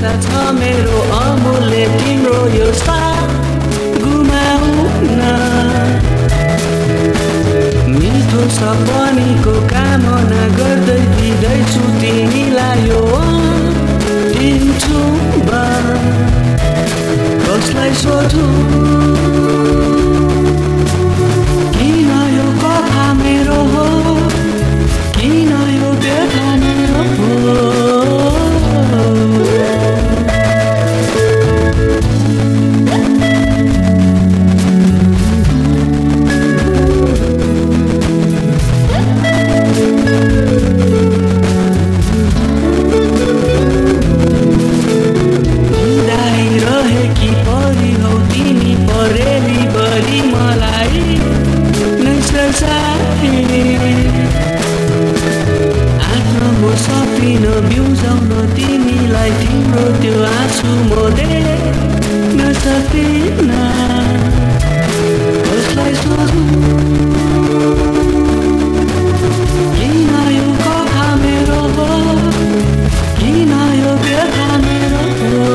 आवश्यकता छ मेरो अमूल्य तिम्रो यो साथ गुमाउन मिठो सपनीको कामना गर्दै दिँदैछु तिमीलाई यो दिन्छु कसलाई सोधु किन यो कथा मेरो हो किन यो व्यथा मेरो हो आफ्नो सपिन बिउजाउन तिमीलाई तिम्रो त्यो आँसु म देख्न सकिन कसलाई सोधु किन यो कथा मेरो हो किन यो व्यथा मेरो हो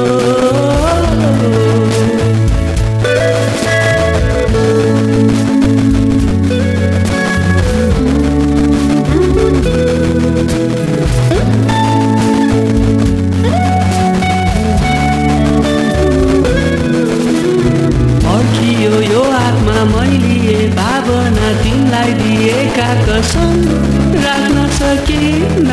मैले भावना तिमीलाई दिएका कसम राख्न सकिन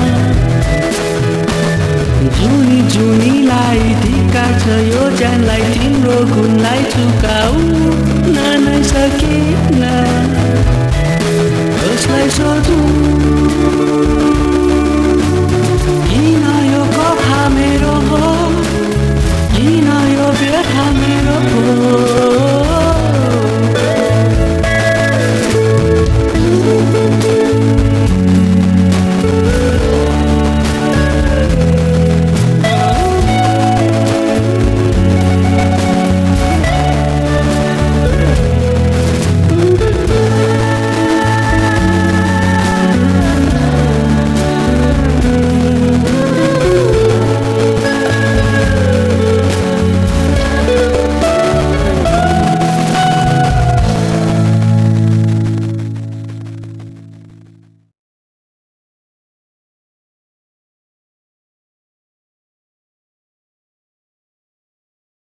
जुनीलाई धिक्कार छ यो ज्यानलाई तिम्रो गुणलाई चुकाउन नै सकिन कसलाई सोधु